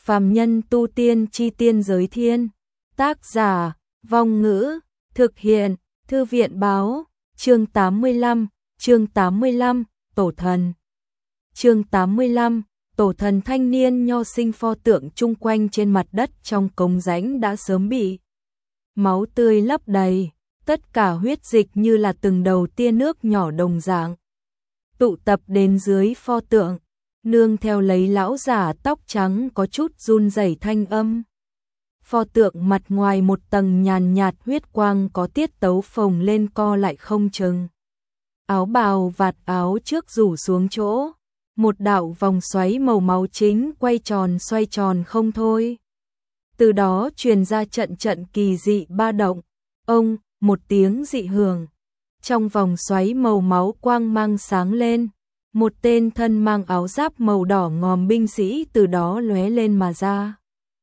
Phàm nhân tu tiên chi tiên giới thiên. Tác giả, Vong Ngữ, thực hiện, Thư viện báo, chương 85, Tổ thần. Chương 85, Tổ thần thanh niên nho sinh pho tượng chung quanh trên mặt đất trong cống rãnh đã sớm bị máu tươi lấp đầy, tất cả huyết dịch như là từng đầu tia nước nhỏ đồng dạng tụ tập đến dưới pho tượng, nương theo lấy lão giả tóc trắng có chút run rẩy thanh âm. Pho tượng mặt ngoài một tầng nhàn nhạt huyết quang có tiết tấu phồng lên co lại không chừng. Áo bào vạt áo trước rủ xuống chỗ, một đạo vòng xoáy màu máu chính quay tròn xoay tròn không thôi. Từ đó truyền ra trận trận kỳ dị ba động, ông, một tiếng dị hưởng. Trong vòng xoáy màu máu quang mang sáng lên, một tên thân mang áo giáp màu đỏ ngòm binh sĩ từ đó lóe lên mà ra.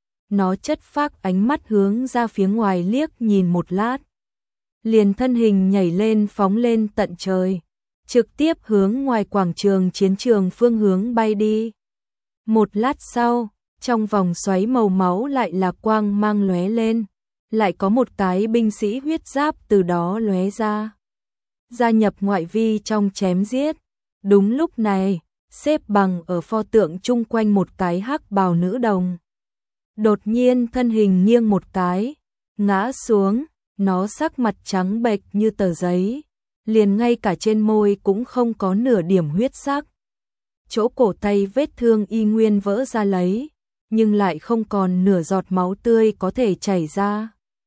Nó chất phác ánh mắt hướng ra phía ngoài liếc nhìn một lát. Liền thân hình nhảy lên phóng lên tận trời, trực tiếp hướng ngoài quảng trường chiến trường phương hướng bay đi. Một lát sau, trong vòng xoáy màu máu lại là quang mang lóe lên, lại có một cái binh sĩ huyết giáp từ đó lóe ra. Gia nhập ngoại vi trong chém giết. Đúng lúc này, xếp bằng ở pho tượng chung quanh một cái hắc bào nữ đồng. Đột nhiên thân hình nghiêng một cái, ngã xuống, nó sắc mặt trắng bệch như tờ giấy, liền ngay cả trên môi cũng không có nửa điểm huyết sắc. Chỗ cổ tay vết thương y nguyên vỡ ra lấy, nhưng lại không còn nửa giọt máu tươi có thể chảy ra.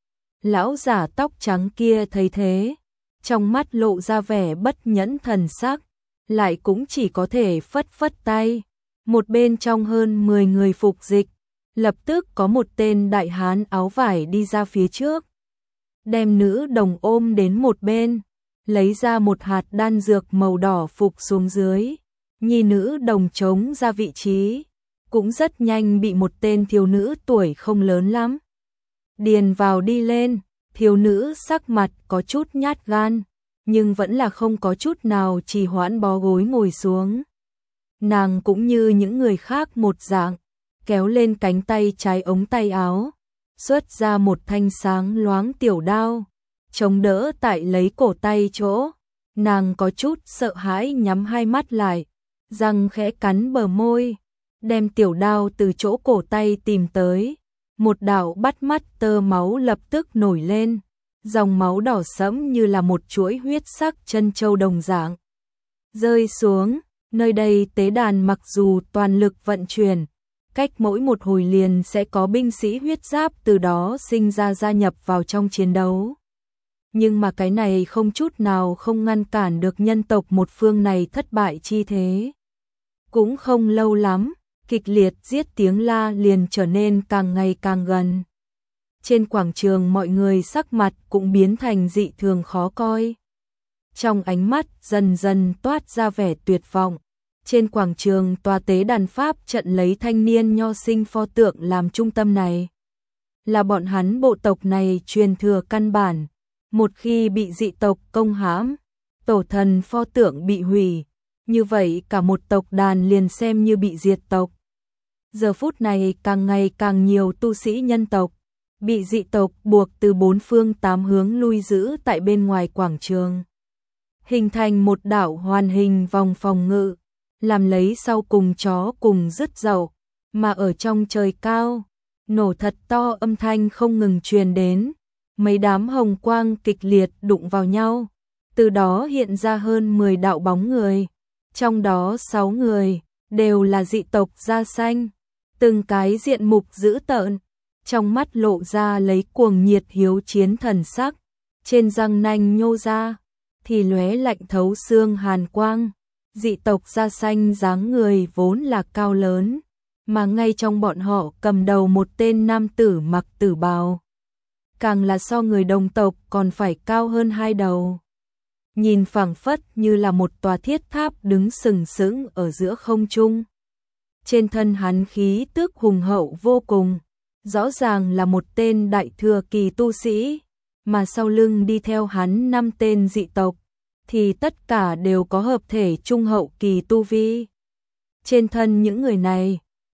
Lão giả tóc trắng kia thấy thế, trong mắt lộ ra vẻ bất nhẫn thần sắc, lại cũng chỉ có thể phất phất tay. Một bên trong hơn 10 người phục dịch, lập tức có một tên đại hán áo vải đi ra phía trước, đem nữ đồng ôm đến một bên, lấy ra một hạt đan dược màu đỏ phục xuống dưới, nhi nữ đồng chống ra vị trí, cũng rất nhanh bị một tên thiếu nữ tuổi không lớn lắm điền vào đi lên. Thiếu nữ sắc mặt có chút nhát gan, nhưng vẫn là không có chút nào trì hoãn bó gối ngồi xuống. Nàng cũng như những người khác một dạng, kéo lên cánh tay trái ống tay áo, xuất ra một thanh sáng loáng tiểu đao, chống đỡ tại lấy cổ tay chỗ. Nàng có chút sợ hãi nhắm hai mắt lại, răng khẽ cắn bờ môi, đem tiểu đao từ chỗ cổ tay tìm tới. Một đạo bắt mắt tơ máu lập tức nổi lên, dòng máu đỏ sẫm như là một chuỗi huyết sắc chân châu đồng dạng rơi xuống. Nơi đây tế đàn mặc dù toàn lực vận chuyển, cách mỗi một hồi liền sẽ có binh sĩ huyết giáp từ đó sinh ra gia nhập vào trong chiến đấu. Nhưng mà cái này không chút nào không ngăn cản được nhân tộc một phương này thất bại chi thế. Cũng không lâu lắm, kịch liệt giết tiếng la liền trở nên càng ngày càng gần. Trên quảng trường mọi người sắc mặt cũng biến thành dị thường khó coi. Trong ánh mắt dần dần toát ra vẻ tuyệt vọng. Trên quảng trường tòa tế đàn Pháp trận lấy thanh niên nho sinh pho tượng làm trung tâm này. Là bọn hắn bộ tộc này truyền thừa căn bản. Một khi bị dị tộc công hãm, tổ thần pho tượng bị hủy, như vậy cả một tộc đàn liền xem như bị diệt tộc. Giờ phút này càng ngày càng nhiều tu sĩ nhân tộc bị dị tộc buộc từ bốn phương tám hướng lui giữ tại bên ngoài quảng trường, hình thành một đạo hoàn hình vòng phòng ngự, làm lấy sau cùng chó cùng dứt dậu. Mà ở trong trời cao, nổ thật to âm thanh không ngừng truyền đến, mấy đám hồng quang kịch liệt đụng vào nhau, từ đó hiện ra hơn 10 đạo bóng người, trong đó 6 người đều là dị tộc da xanh, từng cái diện mục dữ tợn, trong mắt lộ ra lấy cuồng nhiệt hiếu chiến thần sắc, trên răng nanh nhô ra thì lóe lạnh thấu xương hàn quang. Dị tộc da xanh dáng người vốn là cao lớn, mà ngay trong bọn họ cầm đầu một tên nam tử mặc tử bào, càng là so người đồng tộc còn phải cao hơn 2 đầu. Nhìn phảng phất như là một tòa thiết tháp đứng sừng sững ở giữa không trung. Trên thân hắn khí tức hùng hậu vô cùng, rõ ràng là một tên đại thừa kỳ tu sĩ, mà sau lưng đi theo hắn 5 tên dị tộc, thì tất cả đều có hợp thể trung hậu kỳ tu vi. Trên thân những người này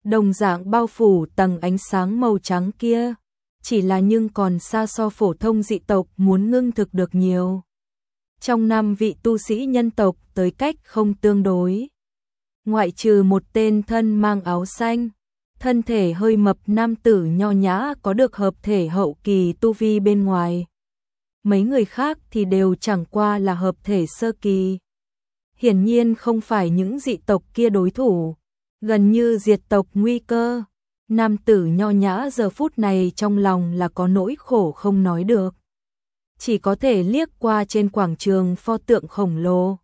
đồng dạng bao phủ tầng ánh sáng màu trắng kia, chỉ là nhưng còn xa so phổ thông dị tộc muốn ngưng thực được nhiều. Trong 5 vị tu sĩ nhân tộc tới cách không tương đối. Ngoại trừ một tên thân mang áo xanh, thân thể hơi mập nam tử nho nhã có được hợp thể hậu kỳ tu vi bên ngoài. Mấy người khác thì đều chẳng qua là hợp thể sơ kỳ. Hiển nhiên không phải những dị tộc kia đối thủ, gần như diệt tộc nguy cơ. Nam tử nho nhã giờ phút này trong lòng là có nỗi khổ không nói được. Chỉ có thể liếc qua trên quảng trường pho tượng khổng lồ,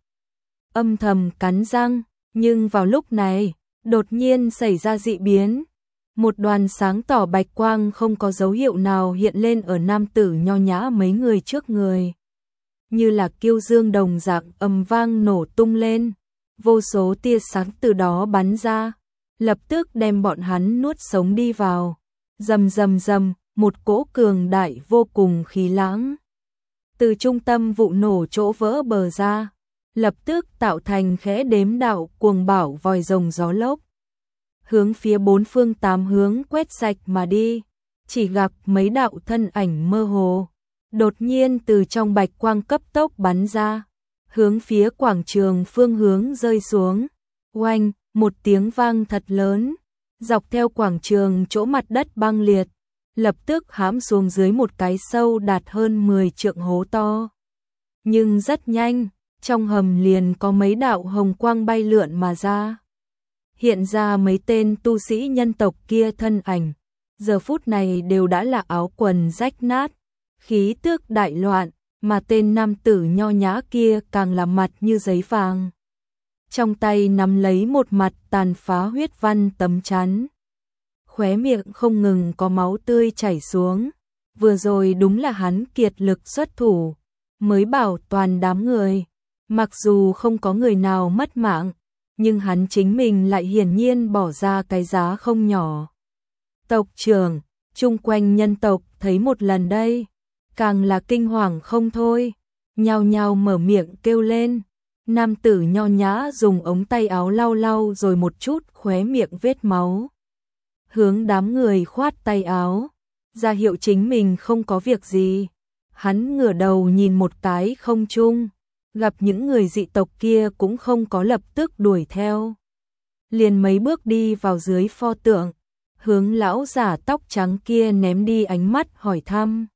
âm thầm cắn răng, nhưng vào lúc này, đột nhiên xảy ra dị biến. Một đoàn sáng tỏ bạch quang không có dấu hiệu nào hiện lên ở nam tử nho nhã mấy người trước người. Như là kiêu dương đồng dạng ầm vang nổ tung lên, vô số tia sáng từ đó bắn ra, lập tức đem bọn hắn nuốt sống đi vào. Rầm rầm rầm, một cỗ cường đại vô cùng khí lãng từ trung tâm vụ nổ chỗ vỡ bờ ra, lập tức tạo thành khẽ đếm đạo cuồng bão vòi rồng gió lốc, hướng phía 4 phương 8 hướng quét sạch mà đi. Chỉ gặp mấy đạo thân ảnh mơ hồ đột nhiên từ trong bạch quang cấp tốc bắn ra, hướng phía quảng trường phương hướng rơi xuống. Oanh, một tiếng vang thật lớn, dọc theo quảng trường chỗ mặt đất băng liệt, lập tức hãm xuống dưới một cái sâu đạt hơn 10 trượng hố to. Nhưng rất nhanh, trong hầm liền có mấy đạo hồng quang bay lượn mà ra. Hiện ra mấy tên tu sĩ nhân tộc kia thân ảnh, giờ phút này đều đã là áo quần rách nát, khí tước đại loạn, mà tên nam tử nho nhã kia càng là mặt như giấy vàng. Trong tay nắm lấy một mặt tàn phá huyết văn tấm chắn, khóe miệng không ngừng có máu tươi chảy xuống. Vừa rồi đúng là hắn kiệt lực xuất thủ, mới bảo toàn đám người. Mặc dù không có người nào mất mạng, nhưng hắn chính mình lại hiển nhiên bỏ ra cái giá không nhỏ. Tộc trưởng, chung quanh nhân tộc thấy một lần đây, càng là kinh hoàng không thôi, nhao nhao mở miệng kêu lên. Nam tử nho nhã dùng ống tay áo lau lau rồi một chút khóe miệng vết máu, hướng đám người khoát tay áo, ra hiệu chính mình không có việc gì. Hắn ngửa đầu nhìn một cái không trung, gặp những người dị tộc kia cũng không có lập tức đuổi theo, liền mấy bước đi vào dưới pho tượng, hướng lão giả tóc trắng kia ném đi ánh mắt hỏi thăm.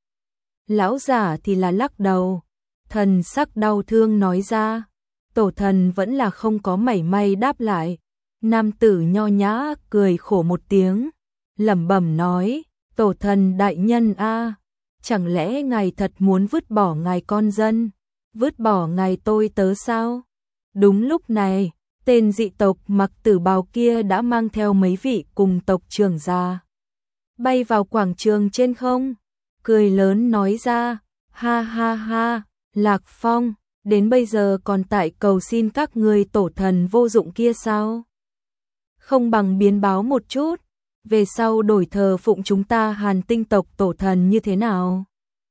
Lão giả thì là lắc đầu, thần sắc đau thương nói ra. Tổ thần vẫn là không có mảy may đáp lại. Nam tử nho nhã cười khổ một tiếng, lẩm bẩm nói, tổ thần đại nhân a, chẳng lẽ ngài thật muốn vứt bỏ ngài con dân, vứt bỏ ngài tôi tớ sao? Đúng lúc này, tên dị tộc mặc tử bào kia đã mang theo mấy vị cùng tộc trưởng ra, bay vào quảng trường trên không, cười lớn nói ra, ha ha ha, Lạc Phong, đến bây giờ còn tại cầu xin các ngươi tổ thần vô dụng kia sao? Không bằng biến báo một chút, về sau đổi thờ phụng chúng ta Hàn Tinh tộc tổ thần như thế nào?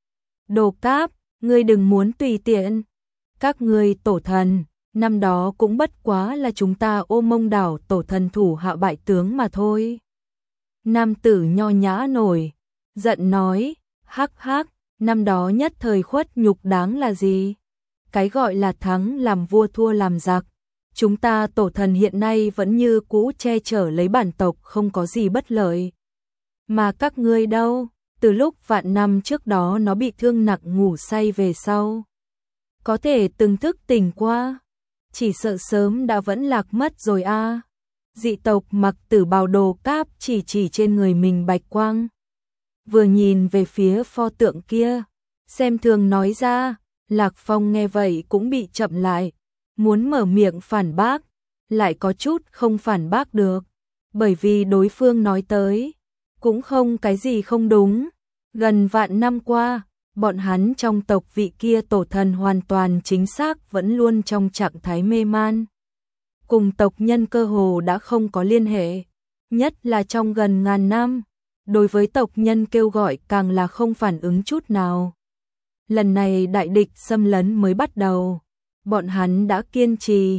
Đồ Cáp, ngươi đừng muốn tùy tiện. Các ngươi tổ thần, năm đó cũng bất quá là chúng ta Ô Mông đảo tổ thần thủ hạ bại tướng mà thôi. Nam tử nho nhã nổi, giận nói, hắc hắc, năm đó nhất thời khuất nhục đáng là gì? Cái gọi là thắng làm vua thua làm giặc. Chúng ta tổ thần hiện nay vẫn như cũ che chở lấy bản tộc không có gì bất lợi. Mà các ngươi đâu, từ lúc vạn năm trước đó nó bị thương nặng ngủ say về sau. Có thể từng thức tỉnh qua, chỉ sợ sớm đã vẫn lạc mất rồi a. Dị tộc mặc tử bào Đồ Cáp chỉ trên người mình bạch quang. Vừa nhìn về phía pho tượng kia, xem thường nói ra. Lạc Phong nghe vậy cũng bị chậm lại, muốn mở miệng phản bác, lại có chút không phản bác được, bởi vì đối phương nói tới, cũng không cái gì không đúng. Gần vạn năm qua, bọn hắn trong tộc vị kia tổ thần hoàn toàn chính xác vẫn luôn trong trạng thái mê man. Cùng tộc nhân cơ hồ đã không có liên hệ, nhất là trong gần ngàn năm, đối với tộc nhân kêu gọi càng là không phản ứng chút nào. Lần này đại địch xâm lấn mới bắt đầu, bọn hắn đã kiên trì,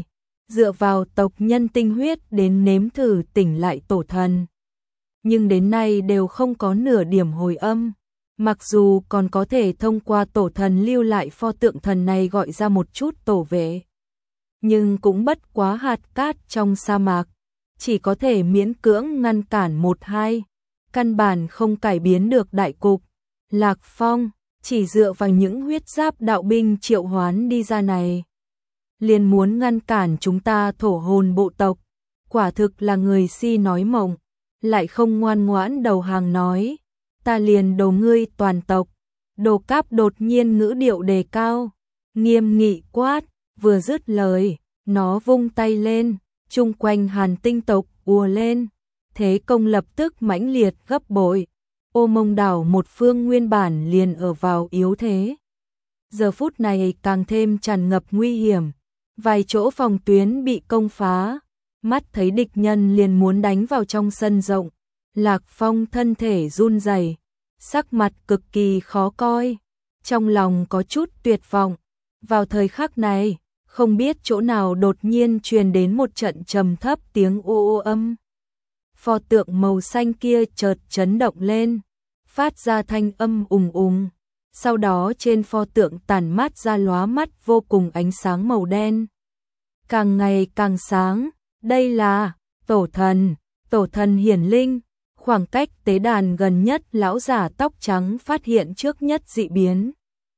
dựa vào tộc nhân tinh huyết đến nếm thử tỉnh lại tổ thần. Nhưng đến nay đều không có nửa điểm hồi âm. Mặc dù còn có thể thông qua tổ thần lưu lại pho tượng thần này gọi ra một chút tổ vệ, nhưng cũng bất quá hạt cát trong sa mạc, chỉ có thể miễn cưỡng ngăn cản một hai, căn bản không cải biến được đại cục. Lạc Phong chỉ dựa vào những huyết giáp đạo binh triệu hoán đi ra này, liền muốn ngăn cản chúng ta thổ hồn bộ tộc, quả thực là người si nói mộng, lại không ngoan ngoãn đầu hàng nói, ta liền đầu ngươi toàn tộc. Đồ Cáp đột nhiên ngữ điệu đề cao, nghiêm nghị quát, vừa dứt lời, nó vung tay lên, chung quanh Hàn Tinh tộc ùa lên, thế công lập tức mãnh liệt gấp bội. Ô Mông đảo một phương nguyên bản liền ở vào yếu thế, giờ phút này càng thêm tràn ngập nguy hiểm, vài chỗ phòng tuyến bị công phá, mắt thấy địch nhân liền muốn đánh vào trong sân rộng. Lạc Phong thân thể run rẩy, sắc mặt cực kỳ khó coi, trong lòng có chút tuyệt vọng. Vào thời khắc này, không biết chỗ nào đột nhiên truyền đến một trận trầm thấp tiếng ô ô âm. Pho tượng màu xanh kia chợt chấn động lên, phát ra thanh âm ùng ùng. Sau đó trên pho tượng tản mát ra lóa mắt vô cùng ánh sáng màu đen, càng ngày càng sáng. Đây là tổ thần hiển linh. Khoảng cách tế đàn gần nhất, lão giả tóc trắng phát hiện trước nhất dị biến.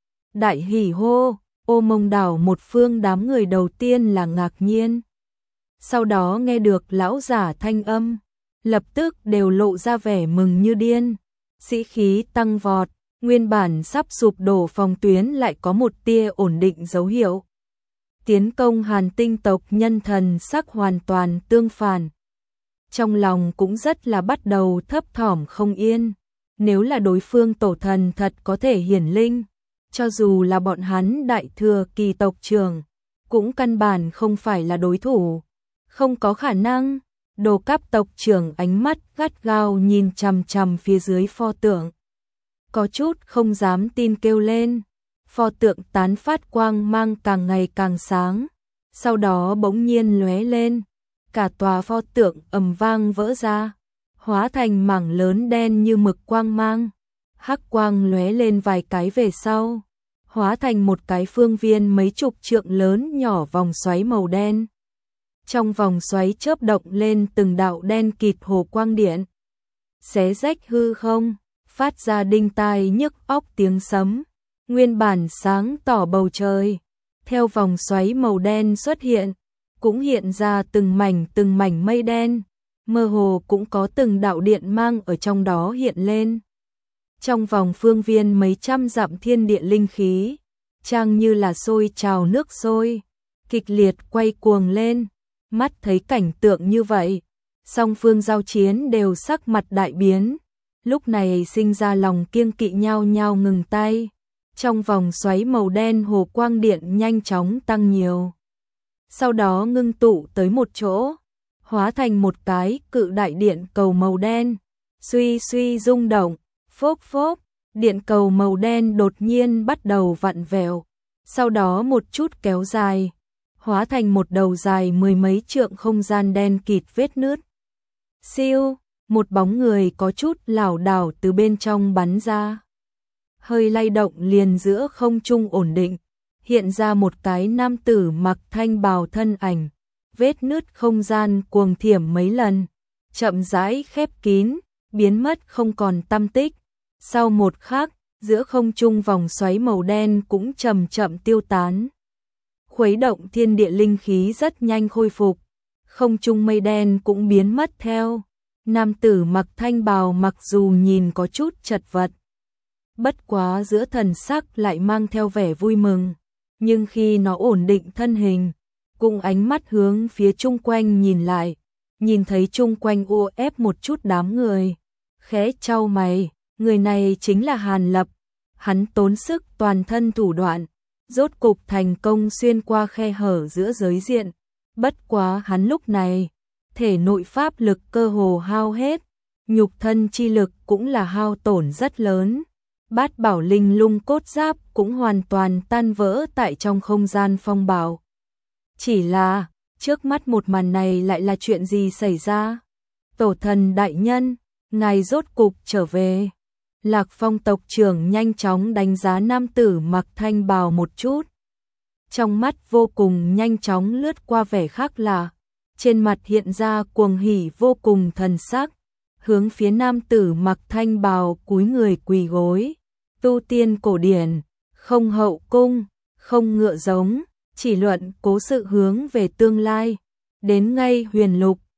Đại hỉ hô. Ô Mông đảo một phương đám người đầu tiên là ngạc nhiên, sau đó nghe được lão giả thanh âm, lập tức đều lộ ra vẻ mừng như điên, sĩ khí tăng vọt, nguyên bản sắp sụp đổ phòng tuyến lại có một tia ổn định dấu hiệu. Tiến công Hàn Tinh tộc nhân thần sắc hoàn toàn tương phản. Trong lòng cũng rất là bắt đầu thấp thỏm không yên, nếu là đối phương tổ thần thật có thể hiển linh, cho dù là bọn hắn đại thừa kỳ tộc trưởng, cũng căn bản không phải là đối thủ, không có khả năng. Đồ Cáp tộc trưởng ánh mắt gắt gao nhìn chằm chằm phía dưới pho tượng, có chút không dám tin kêu lên. Pho tượng tán phát quang mang càng ngày càng sáng, sau đó bỗng nhiên lóe lên, cả tòa pho tượng ầm vang vỡ ra, hóa thành mảng lớn đen như mực quang mang. Hắc quang lóe lên vài cái về sau, hóa thành một cái phương viên mấy chục trượng lớn nhỏ vòng xoáy màu đen. Trong vòng xoáy chớp động lên từng đạo đen kịt hồ quang điện, xé rách hư không, phát ra đinh tai nhức óc tiếng sấm. Nguyên bản sáng tỏ bầu trời, theo vòng xoáy màu đen xuất hiện, cũng hiện ra từng mảnh mây đen, mơ hồ cũng có từng đạo điện mang ở trong đó hiện lên. Trong vòng phương viên mấy trăm dặm thiên địa linh khí, chang như là sôi trào nước sôi, kịch liệt quay cuồng lên. Mắt thấy cảnh tượng như vậy, song phương giao chiến đều sắc mặt đại biến, lúc này sinh ra lòng kiêng kỵ, nhao nhao ngừng tay. Trong vòng xoáy màu đen hồ quang điện nhanh chóng tăng nhiều, sau đó ngưng tụ tới một chỗ, hóa thành một cái cự đại điện cầu màu đen, suy suy rung động, phốc phốc, điện cầu màu đen đột nhiên bắt đầu vặn vẹo, sau đó một chút kéo dài, hóa thành một đầu dài mười mấy trượng không gian đen kịt vết nứt. Siêu, một bóng người có chút lảo đảo từ bên trong bắn ra, hơi lay động liền giữa không trung ổn định, hiện ra một cái nam tử mặc thanh bào thân ảnh, vết nứt không gian cuồng thiểm mấy lần, chậm rãi khép kín, biến mất không còn tăm tích. Sau một khắc, giữa không trung vòng xoáy màu đen cũng chậm chậm tiêu tán. Khuấy động thiên địa linh khí rất nhanh khôi phục, không trung mây đen cũng biến mất theo. Nam tử mặc thanh bào mặc dù nhìn có chút chật vật, bất quá giữa thần sắc lại mang theo vẻ vui mừng, nhưng khi nó ổn định thân hình, cùng ánh mắt hướng phía chung quanh nhìn lại, nhìn thấy chung quanh ô ép một chút đám người, khẽ chau mày, người này chính là Hàn Lập. Hắn tốn sức toàn thân thủ đoạn, rốt cục thành công xuyên qua khe hở giữa giới diện, bất quá hắn lúc này, thể nội pháp lực cơ hồ hao hết, nhục thân chi lực cũng là hao tổn rất lớn. Bát bảo linh lung cốt giáp cũng hoàn toàn tan vỡ tại trong không gian phong bạo. Chỉ là, Trước mắt một màn này lại là chuyện gì xảy ra? Tổ thần đại nhân, ngài rốt cục trở về. Lạc Phong tộc trưởng nhanh chóng đánh giá nam tử mặc thanh bào một chút. Trong mắt vô cùng nhanh chóng lướt qua vẻ khác lạ, trên mặt hiện ra cuồng hỉ vô cùng thần sắc, hướng phía nam tử mặc thanh bào cúi người quỳ gối. Tu tiên cổ điển, không hậu cung, không ngựa giống, chỉ luận cố sự hướng về tương lai. Đến ngay huyền lục,